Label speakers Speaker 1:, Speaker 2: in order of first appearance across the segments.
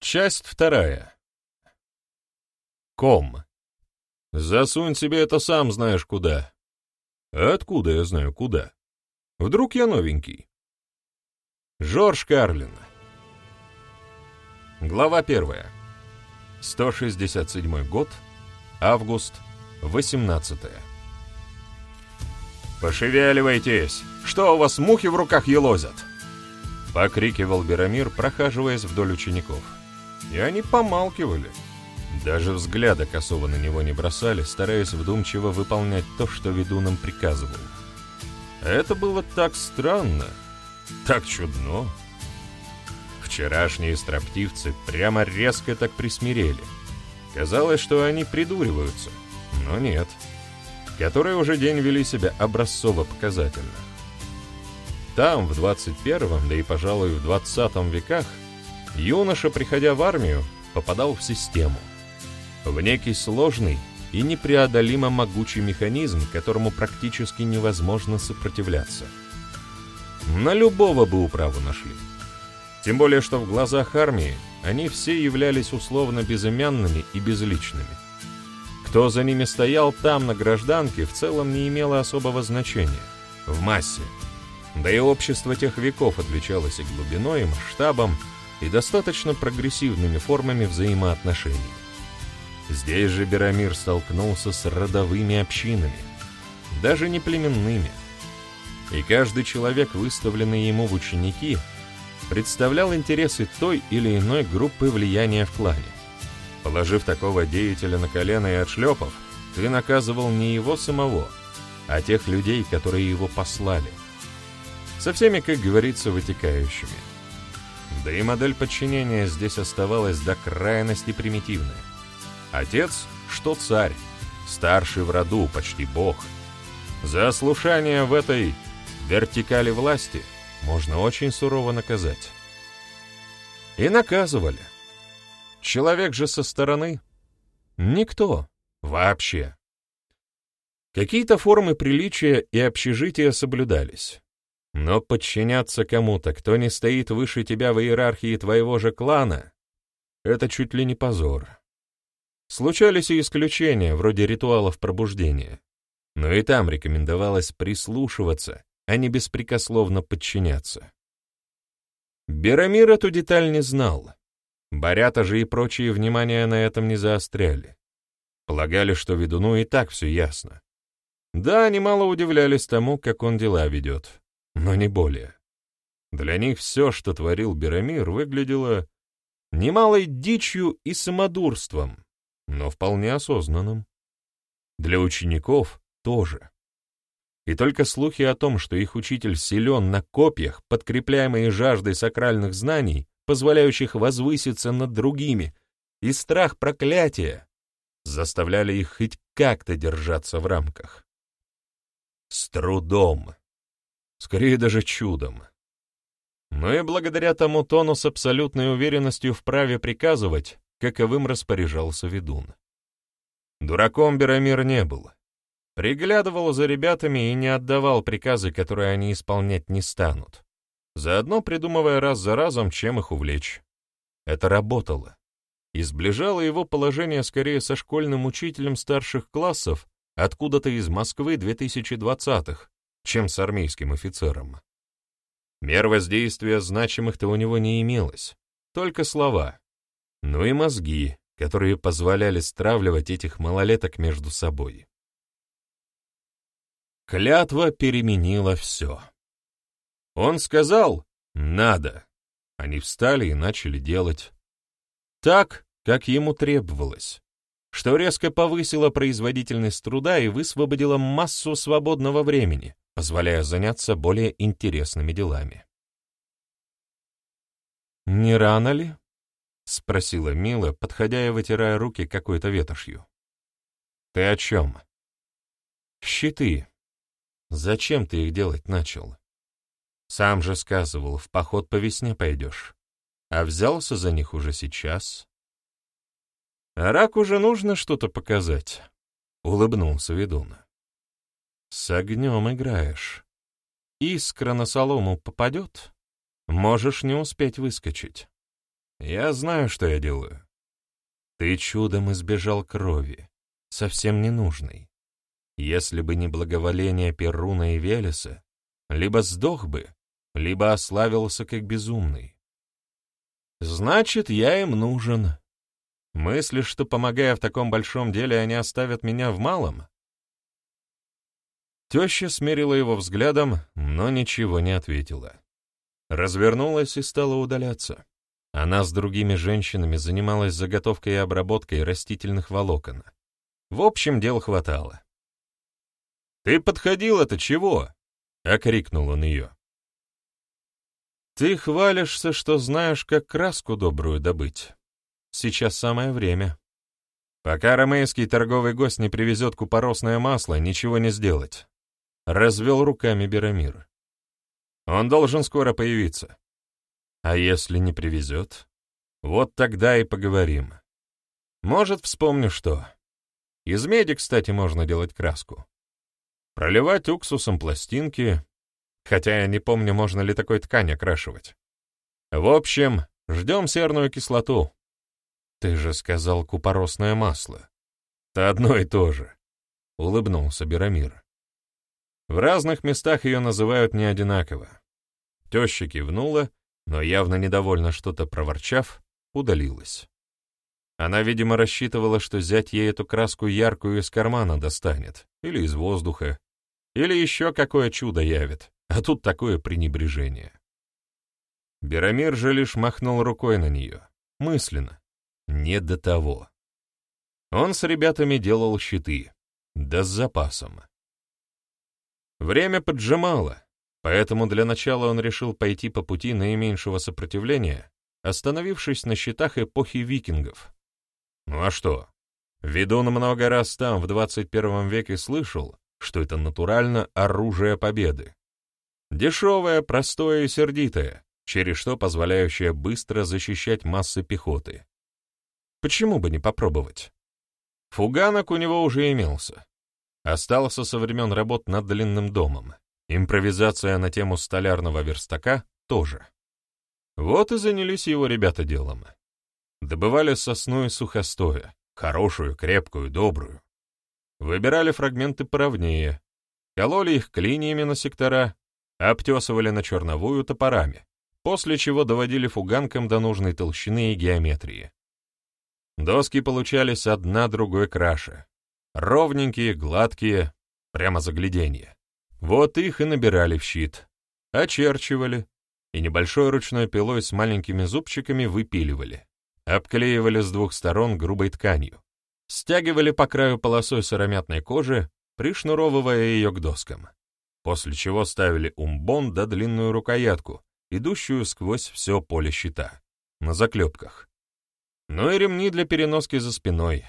Speaker 1: Часть вторая. Ком. Засунь себе это сам знаешь куда. А откуда я знаю куда? Вдруг я новенький? Жорж Карлин. Глава 1. 167 год. Август. 18. «Пошевеливайтесь! Что у вас, мухи в руках елозят?» — покрикивал Берамир, прохаживаясь вдоль учеников. И они помалкивали. Даже взгляда косого на него не бросали, стараясь вдумчиво выполнять то, что ведун им приказывал. Это было так странно, так чудно. Вчерашние строптивцы прямо резко так присмирели. Казалось, что они придуриваются, но нет. Которые уже день вели себя образцово-показательно. Там, в 21-м, да и, пожалуй, в 20 веках, юноша, приходя в армию, попадал в систему, в некий сложный и непреодолимо могучий механизм, которому практически невозможно сопротивляться. На любого бы управу нашли. Тем более, что в глазах армии они все являлись условно безымянными и безличными. Кто за ними стоял там, на гражданке, в целом не имело особого значения. В массе. Да и общество тех веков отличалось и глубиной, и масштабом, и достаточно прогрессивными формами взаимоотношений. Здесь же Берамир столкнулся с родовыми общинами, даже не племенными. И каждый человек, выставленный ему в ученики, представлял интересы той или иной группы влияния в клане. Положив такого деятеля на колено и отшлепав, ты наказывал не его самого, а тех людей, которые его послали. Со всеми, как говорится, вытекающими. Да и модель подчинения здесь оставалась до крайности примитивная. Отец, что царь, старший в роду, почти бог. За ослушание в этой вертикали власти можно очень сурово наказать. И наказывали. Человек же со стороны — никто вообще. Какие-то формы приличия и общежития соблюдались. Но подчиняться кому-то, кто не стоит выше тебя в иерархии твоего же клана, это чуть ли не позор. Случались и исключения, вроде ритуалов пробуждения. Но и там рекомендовалось прислушиваться, а не беспрекословно подчиняться. Берамир эту деталь не знал. Борята же и прочие внимания на этом не заостряли. Полагали, что ведуну и так все ясно. Да, немало удивлялись тому, как он дела ведет, но не более. Для них все, что творил Берамир, выглядело немалой дичью и самодурством, но вполне осознанным. Для учеников тоже. И только слухи о том, что их учитель силен на копьях, подкрепляемые жаждой сакральных знаний, позволяющих возвыситься над другими, и страх проклятия, заставляли их хоть как-то держаться в рамках. С трудом. Скорее даже чудом. Но и благодаря тому тону с абсолютной уверенностью в праве приказывать, каковым распоряжался ведун. Дураком Берамир не был. Приглядывал за ребятами и не отдавал приказы, которые они исполнять не станут, заодно придумывая раз за разом, чем их увлечь. Это работало. И сближало его положение скорее со школьным учителем старших классов откуда-то из Москвы 2020-х, чем с армейским офицером. Мер воздействия значимых-то у него не имелось, только слова, ну и мозги, которые позволяли стравливать этих малолеток между собой. Клятва переменила все. Он сказал «надо». Они встали и начали делать так, как ему требовалось, что резко повысило производительность труда и высвободило массу свободного времени, позволяя заняться более интересными делами. «Не рано ли?» — спросила Мила, подходя и вытирая руки какой-то ветошью. «Ты о чем?» «Щиты. Зачем ты их делать начал? Сам же сказывал, в поход по весне пойдешь, а взялся за них уже сейчас». «А раку же нужно что-то показать», — улыбнулся ведун. «С огнем играешь. Искра на солому попадет, можешь не успеть выскочить. Я знаю, что я делаю. Ты чудом избежал крови, совсем ненужной. Если бы не благоволение Перуна и Велеса, либо сдох бы, либо ославился как безумный. Значит, я им нужен. Мыслишь, что, помогая в таком большом деле, они оставят меня в малом? Теща смерила его взглядом, но ничего не ответила. Развернулась и стала удаляться. Она с другими женщинами занималась заготовкой и обработкой растительных волокон. В общем, дел хватало. «Ты подходила-то чего?» — окрикнул он ее. «Ты хвалишься, что знаешь, как краску добрую добыть. Сейчас самое время. Пока ромейский торговый гость не привезет купоросное масло, ничего не сделать», — развел руками Берамир. «Он должен скоро появиться. А если не привезет? Вот тогда и поговорим. Может, вспомню что. Из меди, кстати, можно делать краску. Проливать уксусом пластинки, хотя я не помню, можно ли такой ткань окрашивать. В общем, ждем серную кислоту. Ты же сказал купоросное масло. Это одно и то же, — улыбнулся Берамир. В разных местах ее называют не одинаково. Теща кивнула, но явно недовольно что-то проворчав, удалилась. Она, видимо, рассчитывала, что зять ей эту краску яркую из кармана достанет, или из воздуха, или еще какое чудо явит, а тут такое пренебрежение. Берамир же лишь махнул рукой на нее, мысленно, не до того. Он с ребятами делал щиты, да с запасом. Время поджимало, поэтому для начала он решил пойти по пути наименьшего сопротивления, остановившись на щитах эпохи викингов. Ну а что? Ведун много раз там, в 21 веке, слышал, что это натурально оружие победы. Дешевое, простое и сердитое, через что позволяющее быстро защищать массы пехоты. Почему бы не попробовать? Фуганок у него уже имелся. Остался со времен работ над длинным домом. Импровизация на тему столярного верстака тоже. Вот и занялись его ребята делом. Добывали сосну из сухостоя, хорошую, крепкую, добрую. Выбирали фрагменты поровнее, кололи их клиньями на сектора, обтесывали на черновую топорами, после чего доводили фуганком до нужной толщины и геометрии. Доски получались одна другой краше. Ровненькие, гладкие, прямо загляденье. Вот их и набирали в щит, очерчивали и небольшой ручной пилой с маленькими зубчиками выпиливали. Обклеивали с двух сторон грубой тканью, стягивали по краю полосой сыромятной кожи, пришнуровывая ее к доскам, после чего ставили умбон да длинную рукоятку, идущую сквозь все поле щита, на заклепках. Ну и ремни для переноски за спиной.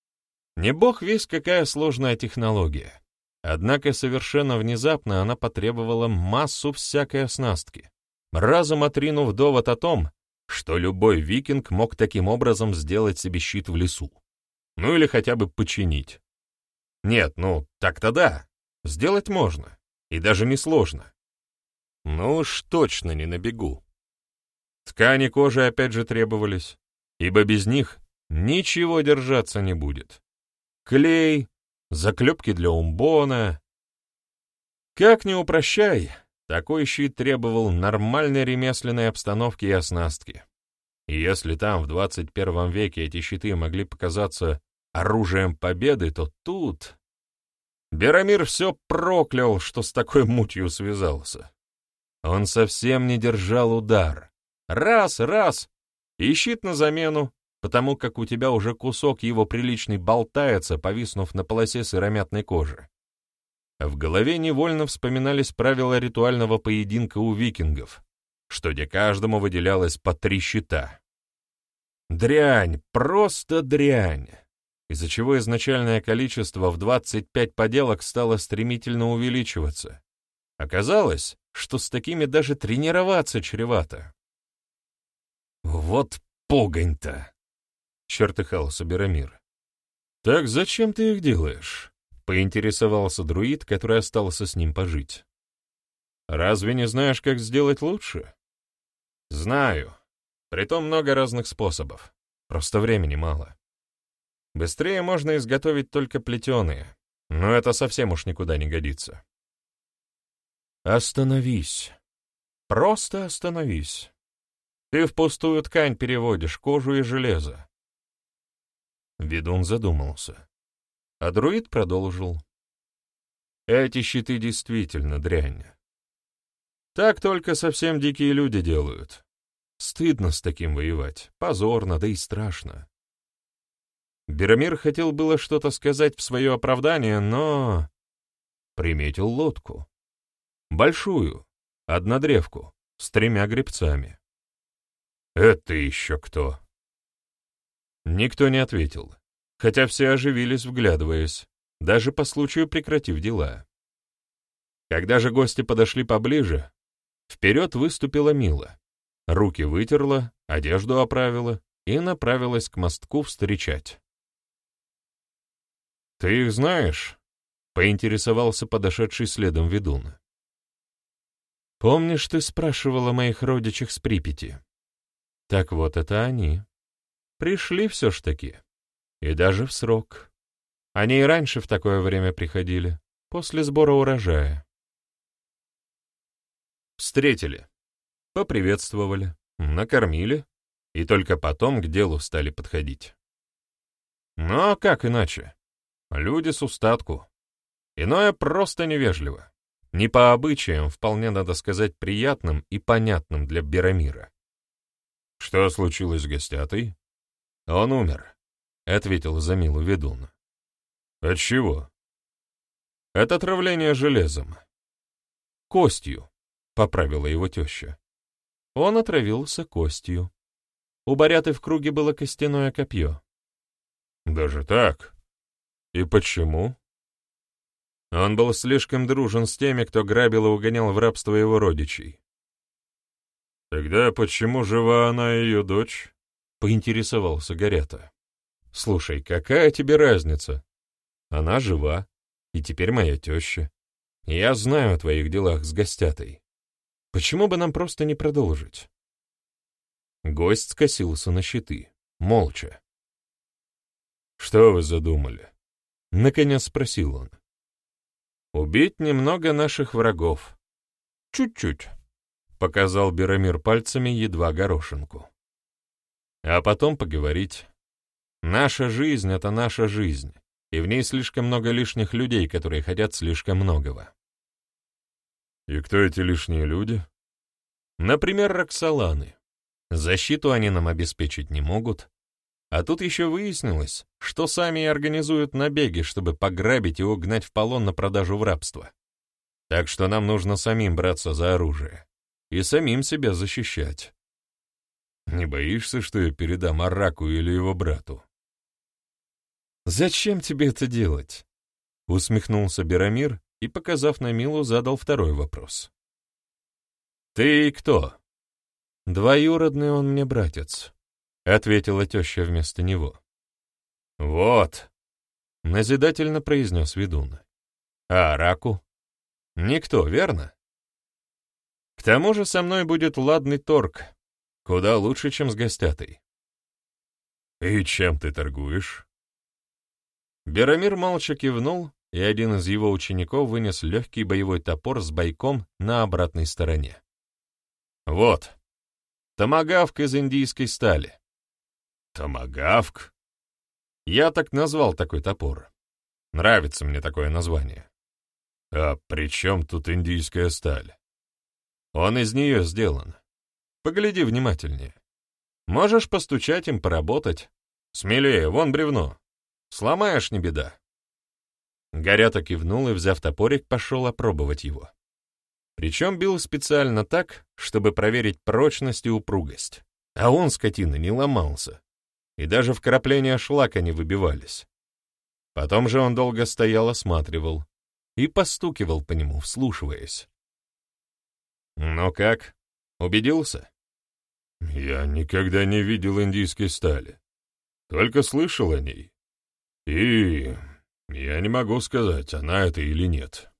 Speaker 1: Не бог весть какая сложная технология, однако совершенно внезапно она потребовала массу всякой оснастки, разом отринув довод о том, что любой викинг мог таким образом сделать себе щит в лесу. Ну или хотя бы починить. Нет, ну, так-то да, сделать можно, и даже несложно. Ну уж точно не на бегу. Ткани кожи опять же требовались, ибо без них ничего держаться не будет. Клей, заклепки для умбона. Как ни упрощай, такой щит требовал нормальной ремесленной обстановки и оснастки. И если там в 21 веке эти щиты могли показаться оружием победы, то тут... Берамир все проклял, что с такой мутью связался. Он совсем не держал удар. Раз, и щит на замену, потому как у тебя уже кусок его приличный болтается, повиснув на полосе сыромятной кожи. В голове невольно вспоминались правила ритуального поединка у викингов, что где каждому выделялось по 3 щита. Дрянь, просто дрянь, из-за чего изначальное количество в 25 поделок стало стремительно увеличиваться. Оказалось, что с такими даже тренироваться чревато. «Вот погонь-то!» — чертыхался Берамир. «Так зачем ты их делаешь?» — поинтересовался друид, который остался с ним пожить. «Разве не знаешь, как сделать лучше?» «Знаю. Притом много разных способов. Просто времени мало. Быстрее можно изготовить только плетеные, но это совсем уж никуда не годится. Остановись. Просто остановись. Ты в пустую ткань переводишь кожу и железо. Ведун задумался. А друид продолжил. Эти щиты действительно дрянь. Так только совсем дикие люди делают. Стыдно с таким воевать, позорно, да и страшно. Беромир хотел было что-то сказать в свое оправдание, но приметил лодку. Большую, однодревку, с 3 гребцами. «Это еще кто?» Никто не ответил, хотя все оживились, вглядываясь, даже по случаю прекратив дела. Когда же гости подошли поближе, вперед выступила Мила. Руки вытерла, одежду оправила и направилась к мостку встречать. «Ты их знаешь?» — поинтересовался подошедший следом ведун. «Помнишь, ты спрашивала о моих родичах с Припяти? Так вот, это они. Пришли все ж таки. И даже в срок. Они и раньше в такое время приходили, после сбора урожая. Встретили, поприветствовали, накормили, и только потом к делу стали подходить. Ну а как иначе? Люди с устатку. Иное просто невежливо. Не по обычаям, вполне, надо сказать, приятным и понятным для Беромира. Что случилось с гостятой? Он умер, — ответил за Милу ведун. От чего? Это отравление железом. Костью, — поправила его теща. Он отравился костью. У Баряты в круге было костяное копье. Даже так? И почему? Он был слишком дружен с теми, кто грабил и угонял в рабство его родичей. Тогда почему жива она и ее дочь? Поинтересовался Горята. Слушай, какая тебе разница? Она жива, и теперь моя теща. Я знаю о твоих делах с гостятой. Почему бы нам просто не продолжить? Гость скосился на щиты, молча. «Что вы задумали?» — наконец спросил он. «Убить немного наших врагов. Чуть-чуть», — показал Беромир пальцами едва горошинку. «А потом поговорить. Наша жизнь — это наша жизнь, и в ней слишком много лишних людей, которые хотят слишком многого». «И кто эти лишние люди?» «Например, Роксоланы. Защиту они нам обеспечить не могут. А тут еще выяснилось, что сами и организуют набеги, чтобы пограбить и угнать в полон на продажу в рабство. Так что нам нужно самим браться за оружие и самим себя защищать. Не боишься, что я передам Араку или его брату?» «Зачем тебе это делать?» — усмехнулся Беромир и, показав на Милу, задал второй вопрос. «Ты кто?» «Двоюродный он мне братец», — ответила теща вместо него. «Вот», — назидательно произнес ведун. «А Араку? Никто, верно? К тому же со мной будет ладный торг, куда лучше, чем с гостятой». «И чем ты торгуешь?» Беромир молча кивнул, и один из его учеников вынес легкий боевой топор с бойком на обратной стороне. «Вот, томагавк из индийской стали». «Томагавк?» Я так назвал такой топор. Нравится мне такое название. «А при чем тут индийская сталь?» «Он из нее сделан. Погляди внимательнее. Можешь постучать им, поработать. Смелее, вон бревно. Сломаешь — не беда». Горята кивнул и, взяв топорик, пошел опробовать его. Причем бил специально так, чтобы проверить прочность и упругость. А он, скотина, не ломался. И даже вкрапления шлака не выбивались. Потом же он долго стоял, осматривал и постукивал по нему, вслушиваясь. «Ну как, убедился?» «Я никогда не видел индийской стали. Только слышал о ней. И я не могу сказать, она это или нет».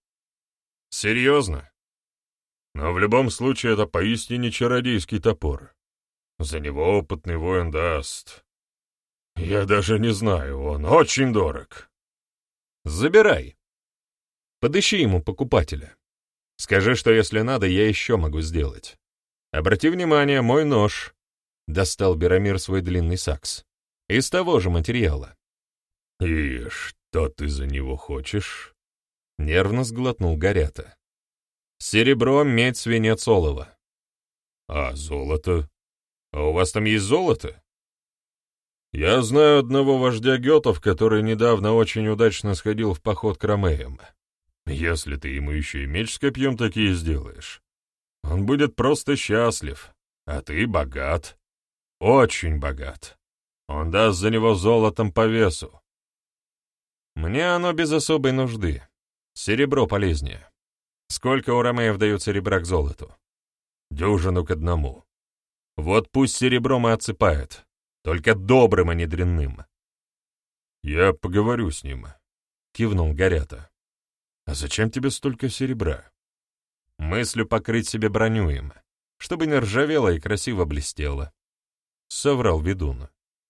Speaker 1: «Серьезно? Но в любом случае это поистине чародейский топор. За него опытный воин даст. Я даже не знаю, он очень дорог. Забирай. Подыщи ему покупателя. Скажи, что если надо, я еще могу сделать. Обрати внимание, мой нож. Достал Берамир свой длинный сакс. Из того же материала. И что ты за него хочешь? Нервно сглотнул Горята. Серебро, медь, свинец, олово. А золото? А у вас там есть золото? Я знаю одного вождя гетов, который недавно очень удачно сходил в поход к ромеям. Если ты ему еще и меч с копьем такие сделаешь, он будет просто счастлив, а ты богат, очень богат. Он даст за него золотом по весу. Мне оно без особой нужды. Серебро полезнее. Сколько у ромеев дают серебра к золоту? 1 к 1. Вот пусть серебром и отсыпает, только добрым, а не дрянным. Я поговорю с ним, кивнул Горята. А зачем тебе столько серебра? Мыслю покрыть себе броню им, чтобы не ржавело и красиво блестело. Соврал ведун.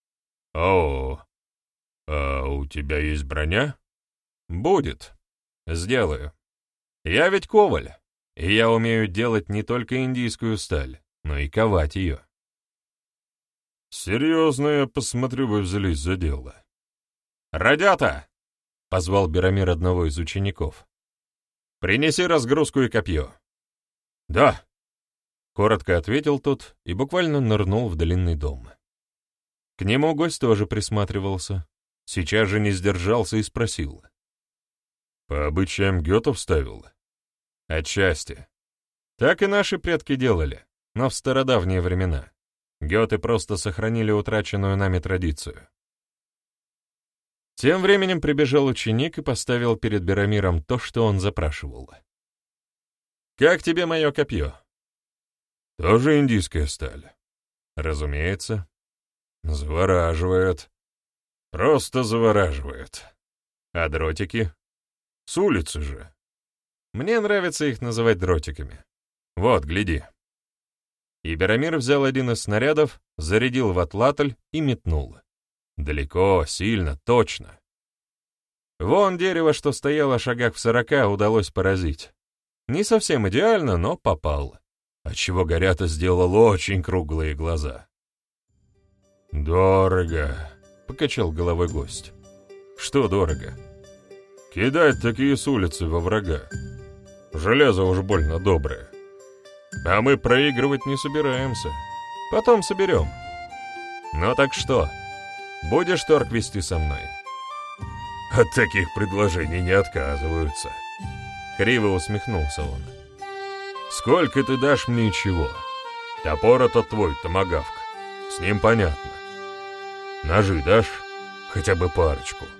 Speaker 1: О, а у тебя есть броня? Будет. Сделаю. Я ведь коваль, и я умею делать не только индийскую сталь, но и ковать ее. Серьезно, я посмотрю, вы взялись за дело. «Радята!» — позвал Берамир одного из учеников. «Принеси разгрузку и копье». «Да», — коротко ответил тот и буквально нырнул в длинный дом. К нему гость тоже присматривался, сейчас же не сдержался и спросил. «По обычаям гетов ставил?» «Отчасти. Так и наши предки делали, но в стародавние времена. Геты просто сохранили утраченную нами традицию». Тем временем прибежал ученик и поставил перед Берамиром то, что он запрашивал. «Как тебе мое копье?» «Тоже индийская сталь?» «Разумеется». «Завораживает. Просто завораживает. А дротики?» «С улицы же». «Мне нравится их называть дротиками. Вот, гляди». И Берамир взял один из снарядов, зарядил в атлатль и метнул. Далеко, сильно, точно. Вон дерево, что стояло шагах в 40, удалось поразить. Не совсем идеально, но попал, отчего Горята сделал очень круглые глаза. «Дорого», — покачал головой гость. «Что дорого?» «Кидать такие с улицы во врага. Железо уж больно доброе. А мы проигрывать не собираемся. Потом соберем. Ну так что, будешь торг вести со мной?» «От таких предложений не отказываются», — криво усмехнулся он. «Сколько ты дашь мне и чего? Топор это твой, томагавк. С ним понятно. Ножи дашь? Хотя бы парочку».